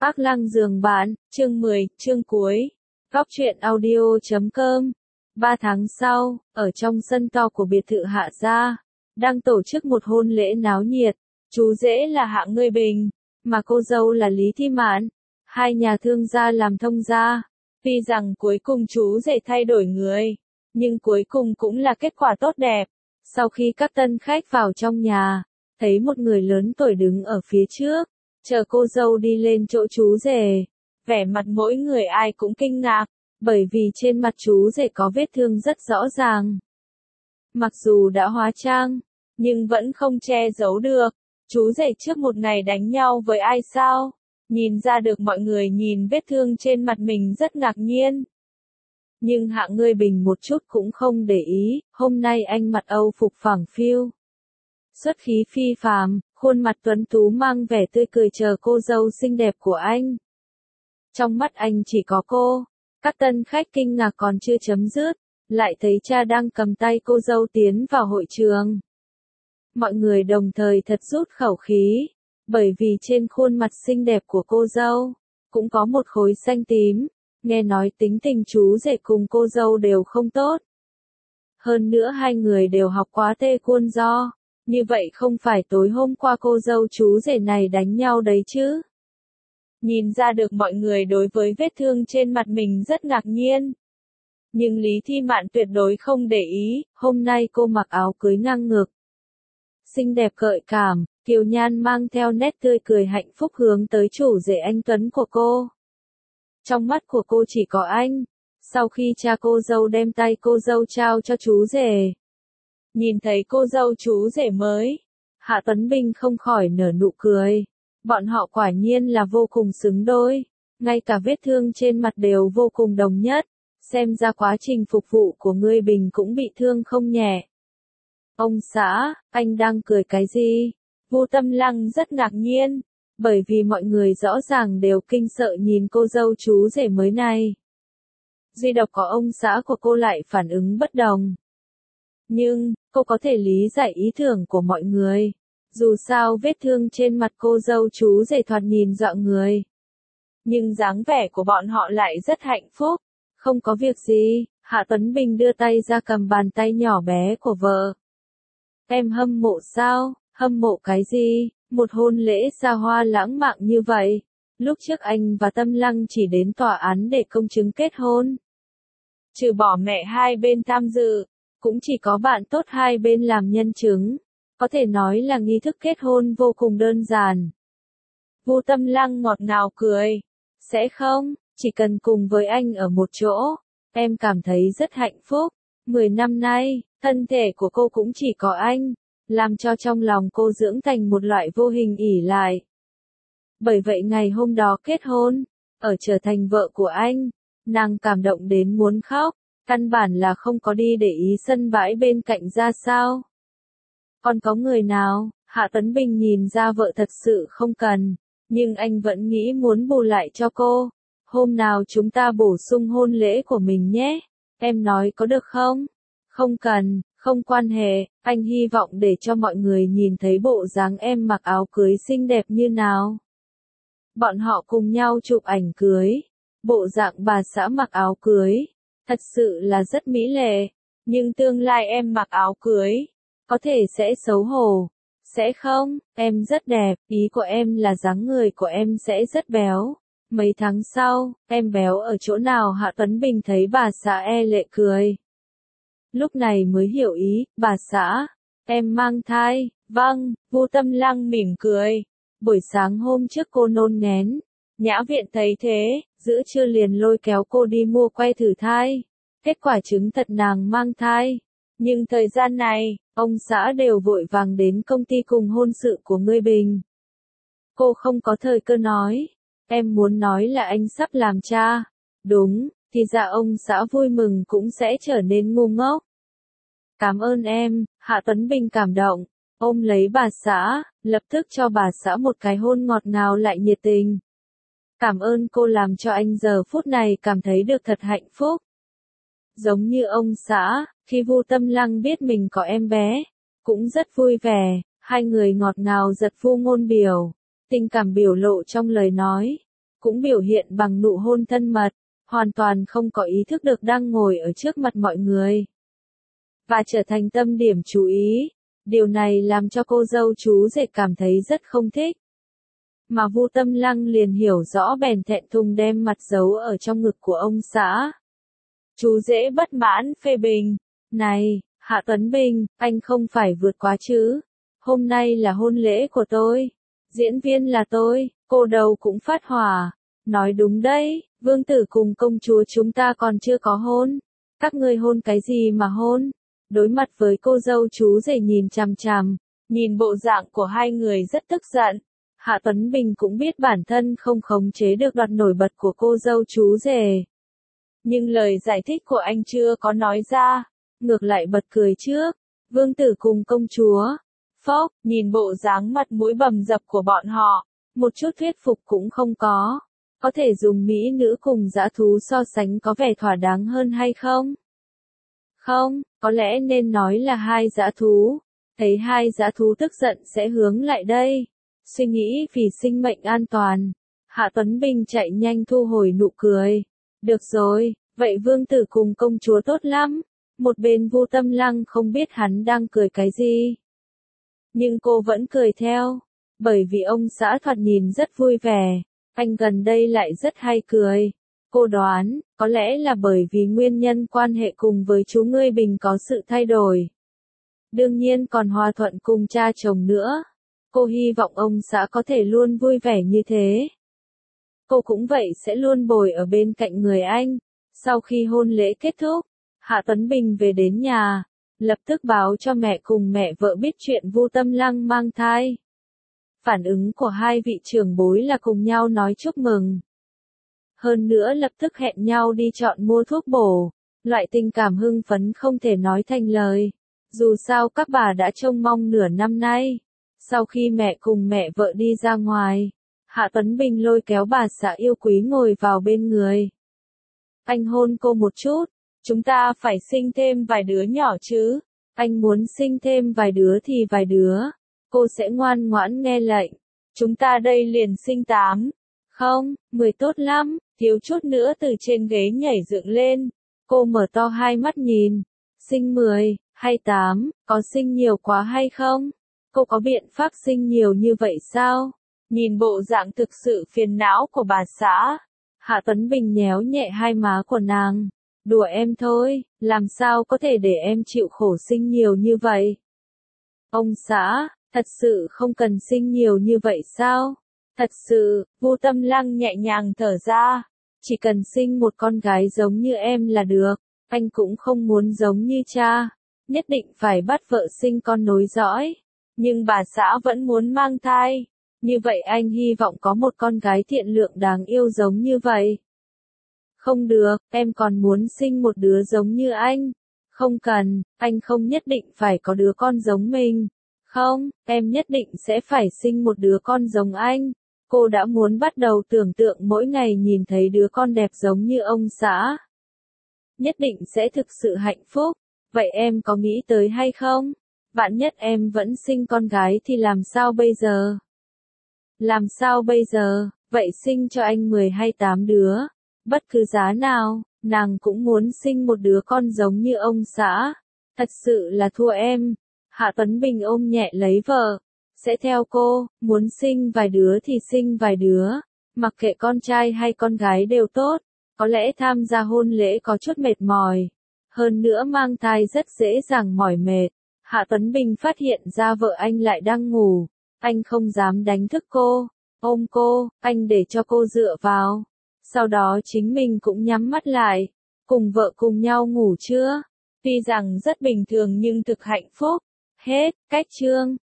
Ác Lăng Giường Bạn, chương 10, chương cuối. Góc truyện audio.com. 3 tháng sau, ở trong sân to của biệt thự Hạ gia, đang tổ chức một hôn lễ náo nhiệt. Chú rể là Hạ Ngươi Bình, mà cô dâu là Lý Thi Mạn. Hai nhà thương gia làm thông gia. Tuy rằng cuối cùng chú rể thay đổi người, nhưng cuối cùng cũng là kết quả tốt đẹp. Sau khi các tân khách vào trong nhà, thấy một người lớn tuổi đứng ở phía trước, chờ cô dâu đi lên chỗ chú rể. Vẻ mặt mỗi người ai cũng kinh ngạc, bởi vì trên mặt chú rể có vết thương rất rõ ràng. Mặc dù đã hóa trang, nhưng vẫn không che giấu được. Chú rể trước một ngày đánh nhau với ai sao? Nhìn ra được mọi người nhìn vết thương trên mặt mình rất ngạc nhiên. Nhưng Hạ Ngươi Bình một chút cũng không để ý, hôm nay anh mặc Âu phục phẳng phiu. Xuất khí phi phàm, khuôn mặt tuấn tú mang vẻ tươi cười chờ cô dâu xinh đẹp của anh. Trong mắt anh chỉ có cô. Các tân khách kinh ngạc còn chưa chấm dứt, lại thấy cha đang cầm tay cô dâu tiến vào hội trường. Mọi người đồng thời thật rút khẩu khí, bởi vì trên khuôn mặt xinh đẹp của cô dâu cũng có một khối xanh tím. Nghe nói tính tình chú rể cùng cô dâu đều không tốt. Hơn nữa hai người đều học quá taekwondo. Như vậy không phải tối hôm qua cô dâu chú rể này đánh nhau đấy chứ? Nhìn ra được mọi người đối với vết thương trên mặt mình rất ngạc nhiên. Nhưng Lý Thi Mạn tuyệt đối không để ý, hôm nay cô mặc áo cưới ngang ngực. Xinh đẹp gợi cảm, kiều nhan mang theo nét tươi cười hạnh phúc hướng tới chủ rể anh tuấn của cô. Trong mắt của cô chỉ có anh. Sau khi cha cô dâu đem tay cô dâu trao cho chú rể, nhìn thấy cô dâu chú rể mới, Hạ Tuấn Bình không khỏi nở nụ cười. Bọn họ quả nhiên là vô cùng xứng đôi, ngay cả vết thương trên mặt đều vô cùng đồng nhất, xem ra quá trình phục vụ của Ngươi Bình cũng bị thương không nhẹ. Ông xã, anh đang cười cái gì? Vu Tâm Lăng rất ngạc nhiên, bởi vì mọi người rõ ràng đều kinh sợ nhìn cô dâu chú rể mới này. Duy độc có ông xã của cô lại phản ứng bất đồng. Nhưng, cô có thể lý giải ý tưởng của mọi người. Dù sao vết thương trên mặt cô dâu chú rể thoạt nhìn dọa người. Nhưng dáng vẻ của bọn họ lại rất hạnh phúc. Không có việc gì, Hạ Tuấn Bình đưa tay ra cầm bàn tay nhỏ bé của vợ. Em hâm mộ sao? Hâm mộ cái gì? Một hôn lễ xa hoa lãng mạn như vậy. Lúc trước anh và Tâm Lăng chỉ đến tòa án để công chứng kết hôn. Trừ bỏ mẹ hai bên tham dự, cũng chỉ có bạn tốt hai bên làm nhân chứng. Có thể nói là nghi thức kết hôn vô cùng đơn giản. Vu Tâm Lăng ngọt ngào cười. Sẽ không, chỉ cần cùng với anh ở một chỗ, em cảm thấy rất hạnh phúc. 10 năm nay, thân thể của cô cũng chỉ có anh, làm cho trong lòng cô dưỡng thành một loại vô hình ỷ lại. Bởi vậy ngày hôm đó kết hôn, ở trở thành vợ của anh, nàng cảm động đến muốn khóc, căn bản là không có đi để ý sân bãi bên cạnh ra sao. Còn có người nào? Hạ Tuấn Bình nhìn ra vợ thật sự không cần, nhưng anh vẫn nghĩ muốn bù lại cho cô. Hôm nào chúng ta bổ sung hôn lễ của mình nhé, em nói có được không? Không cần, không quan hệ, anh hy vọng để cho mọi người nhìn thấy bộ dáng em mặc áo cưới xinh đẹp như nào. Bọn họ cùng nhau chụp ảnh cưới, bộ dạng bà xã mặc áo cưới, thật sự là rất mỹ lệ, nhưng tương lai em mặc áo cưới, có thể sẽ xấu hổ. Sẽ không, em rất đẹp, ý của em là dáng người của em sẽ rất béo. Mấy tháng sau, em béo ở chỗ nào? Hạ Tuấn Bình thấy bà xã e lệ cười. Lúc này mới hiểu ý, bà xã, em mang thai. Vâng, Vu Tâm Lăng mỉm cười. Buổi sáng hôm trước cô nôn ngén, Nhã viện thấy thế, giữa trưa liền lôi kéo cô đi mua que thử thai. Kết quả chứng thật nàng mang thai. Nhưng thời gian này, ông xã đều vội vàng đến công ty cùng hôn sự của Ngươi Bình. Cô không có thời cơ nói. Em muốn nói là anh sắp làm cha. Đúng, thì ra ông xã vui mừng cũng sẽ trở nên ngu ngốc. Cảm ơn em, Hạ Tuấn Bình cảm động, ôm lấy bà xã, lập tức cho bà xã một cái hôn ngọt ngào lại nhiệt tình. Cảm ơn cô làm cho anh giờ phút này cảm thấy được thật hạnh phúc. Giống như ông xã, khi Vu Tâm Lăng biết mình có em bé, cũng rất vui vẻ, hai người ngọt ngào giật vu ngôn biểu, tình cảm biểu lộ trong lời nói. cũng biểu hiện bằng nụ hôn thân mật, hoàn toàn không có ý thức được đang ngồi ở trước mặt mọi người. Và trở thành tâm điểm chú ý, điều này làm cho cô dâu chú rể cảm thấy rất không thích. Mà Vu Tâm Lăng liền hiểu rõ bèn thẹn thùng đem mặt giấu ở trong ngực của ông xã. Chú rể bất mãn phê bình, này, Hạ Tuấn Bình, anh không phải vượt quá chứ, hôm nay là hôn lễ của tôi, diễn viên là tôi, cô đầu cũng phát hỏa, nói đúng đấy, vương tử cùng công chúa chúng ta còn chưa có hôn, các ngươi hôn cái gì mà hôn, đối mặt với cô dâu chú rể nhìn chằm chằm, nhìn bộ dạng của hai người rất tức giận. Hạ Tuấn Bình cũng biết bản thân không khống chế được đoạn nổi bật của cô dâu chú rể. Nhưng lời giải thích của anh chưa có nói ra, ngược lại bật cười trước, vương tử cùng công chúa. Phốc, nhìn bộ dáng mặt mũi bầm dập của bọn họ, một chút thuyết phục cũng không có. Có thể dùng mỹ nữ cùng dã thú so sánh có vẻ thỏa đáng hơn hay không? Không, có lẽ nên nói là hai dã thú. Thấy hai dã thú tức giận sẽ hướng lại đây. Suy nghĩ vì sinh mệnh an toàn, Hạ Tuấn Bình chạy nhanh thu hồi nụ cười. Được rồi, vậy vương tử cùng công chúa tốt lắm. Một bên Vu Tâm Lăng không biết hắn đang cười cái gì. Nhưng cô vẫn cười theo, bởi vì ông xã thoạt nhìn rất vui vẻ, anh gần đây lại rất hay cười. Cô đoán, có lẽ là bởi vì nguyên nhân quan hệ cùng với chú Ngươi Bình có sự thay đổi. Đương nhiên còn hòa thuận cùng cha chồng nữa. Cô hy vọng ông xã có thể luôn vui vẻ như thế. Cô cũng vậy sẽ luôn bồi ở bên cạnh người anh. Sau khi hôn lễ kết thúc, Hạ Tuấn Bình về đến nhà, lập tức báo cho mẹ cùng mẹ vợ biết chuyện Vu Tâm Lăng mang thai. Phản ứng của hai vị trưởng bối là cùng nhau nói chúc mừng. Hơn nữa lập tức hẹn nhau đi chọn mua thuốc bổ, loại tình cảm hưng phấn không thể nói thành lời. Dù sao các bà đã trông mong nửa năm nay. Sau khi mẹ cùng mẹ vợ đi ra ngoài, Hạ Tuấn Bình lôi kéo bà xã yêu quý ngồi vào bên người. Anh hôn cô một chút, chúng ta phải sinh thêm vài đứa nhỏ chứ, anh muốn sinh thêm vài đứa thì vài đứa, cô sẽ ngoan ngoãn nghe lệnh, chúng ta đây liền sinh 8, không, 10 tốt lắm, thiếu chút nữa từ trên ghế nhảy dựng lên, cô mở to hai mắt nhìn, sinh 10, hay 8, có sinh nhiều quá hay không? Cô có biện pháp sinh nhiều như vậy sao? Nhìn bộ dạng thực sự phiền não của bà xã, Hạ Tuấn Bình nhéo nhẹ hai má của nàng. Đùa em thôi, làm sao có thể để em chịu khổ sinh nhiều như vậy? Ông xã, thật sự không cần sinh nhiều như vậy sao? Thật sự, Vu Tâm Lăng nhẹ nhàng thở ra. Chỉ cần sinh một con gái giống như em là được, anh cũng không muốn giống như cha. Nhất định phải bắt vợ sinh con nối dõi. Nhưng bà xã vẫn muốn mang thai. Như vậy anh hy vọng có một con gái thiện lượng đáng yêu giống như vậy. Không được, em còn muốn sinh một đứa giống như anh. Không cần, anh không nhất định phải có đứa con giống mình. Không, em nhất định sẽ phải sinh một đứa con giống anh. Cô đã muốn bắt đầu tưởng tượng mỗi ngày nhìn thấy đứa con đẹp giống như ông xã. Nhất định sẽ thực sự hạnh phúc. Vậy em có nghĩ tới hay không? Vạn nhất em vẫn sinh con gái thì làm sao bây giờ? Làm sao bây giờ? Vậy sinh cho anh 10 hay 8 đứa. Bất cứ giá nào, nàng cũng muốn sinh một đứa con giống như ông xã. Thật sự là thua em. Hạ Tuấn Bình ôm nhẹ lấy vợ. Sẽ theo cô, muốn sinh vài đứa thì sinh vài đứa. Mặc kệ con trai hay con gái đều tốt. Có lẽ tham gia hôn lễ có chút mệt mỏi. Hơn nữa mang thai rất dễ dàng mỏi mệt. Hạ Tuấn Bình phát hiện ra vợ anh lại đang ngủ. Anh không dám đánh thức cô. Ôm cô, anh để cho cô dựa vào. Sau đó chính mình cũng nhắm mắt lại. Cùng vợ cùng nhau ngủ chưa? Tuy rằng rất bình thường nhưng thực hạnh phúc. Hết, cách chương.